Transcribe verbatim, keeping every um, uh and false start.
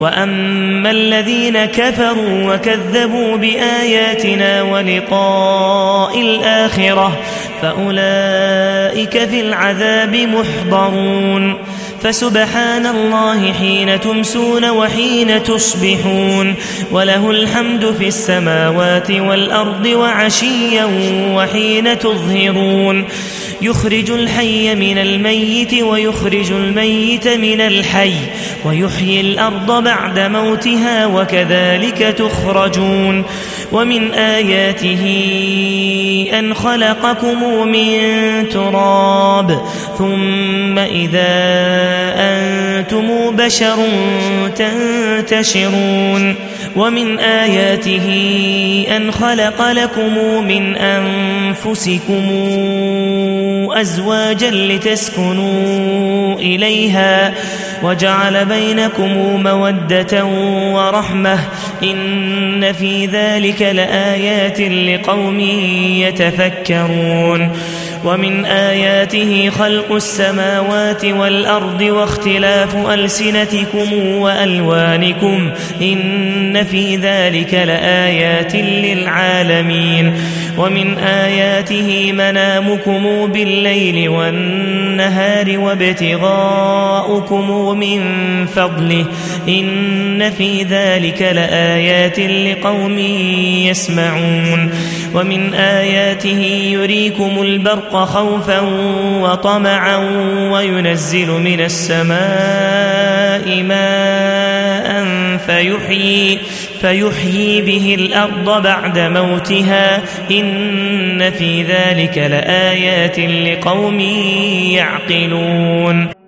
وأما الذين كفروا وكذبوا بآياتنا ولقاء الآخرة فأولئك في العذاب محضرون فسبحان الله حين تمسون وحين تصبحون وله الحمد في السماوات والأرض وعشيا وحين تظهرون يخرج الحي من الميت ويخرج الميت من الحي ويحيي الأرض بعد موتها وكذلك تخرجون ومن آياته أن خلقكم من تراب ثم إذا أنتم بشر تنتشرون ومن آياته أن خلق لكم من أنفسكم أزواجا لتسكنوا إليها وجعل بينكم مودة ورحمة إن في ذلك لآيات لقوم يتفكرون ومن آياته خلق السماوات والأرض واختلاف ألسنتكم وألوانكم إن في ذلك لآيات للعالمين ومن آياته منامكم بالليل والنهار وابتغاؤكم من فضله إن في ذلك لآيات لقوم يسمعون ومن آياته يريكم البرق خوفا وطمعا وينزل من السماء ماء فيحيي, فيحيي به الأرض بعد موتها إن في ذلك لآيات لقوم يعقلون.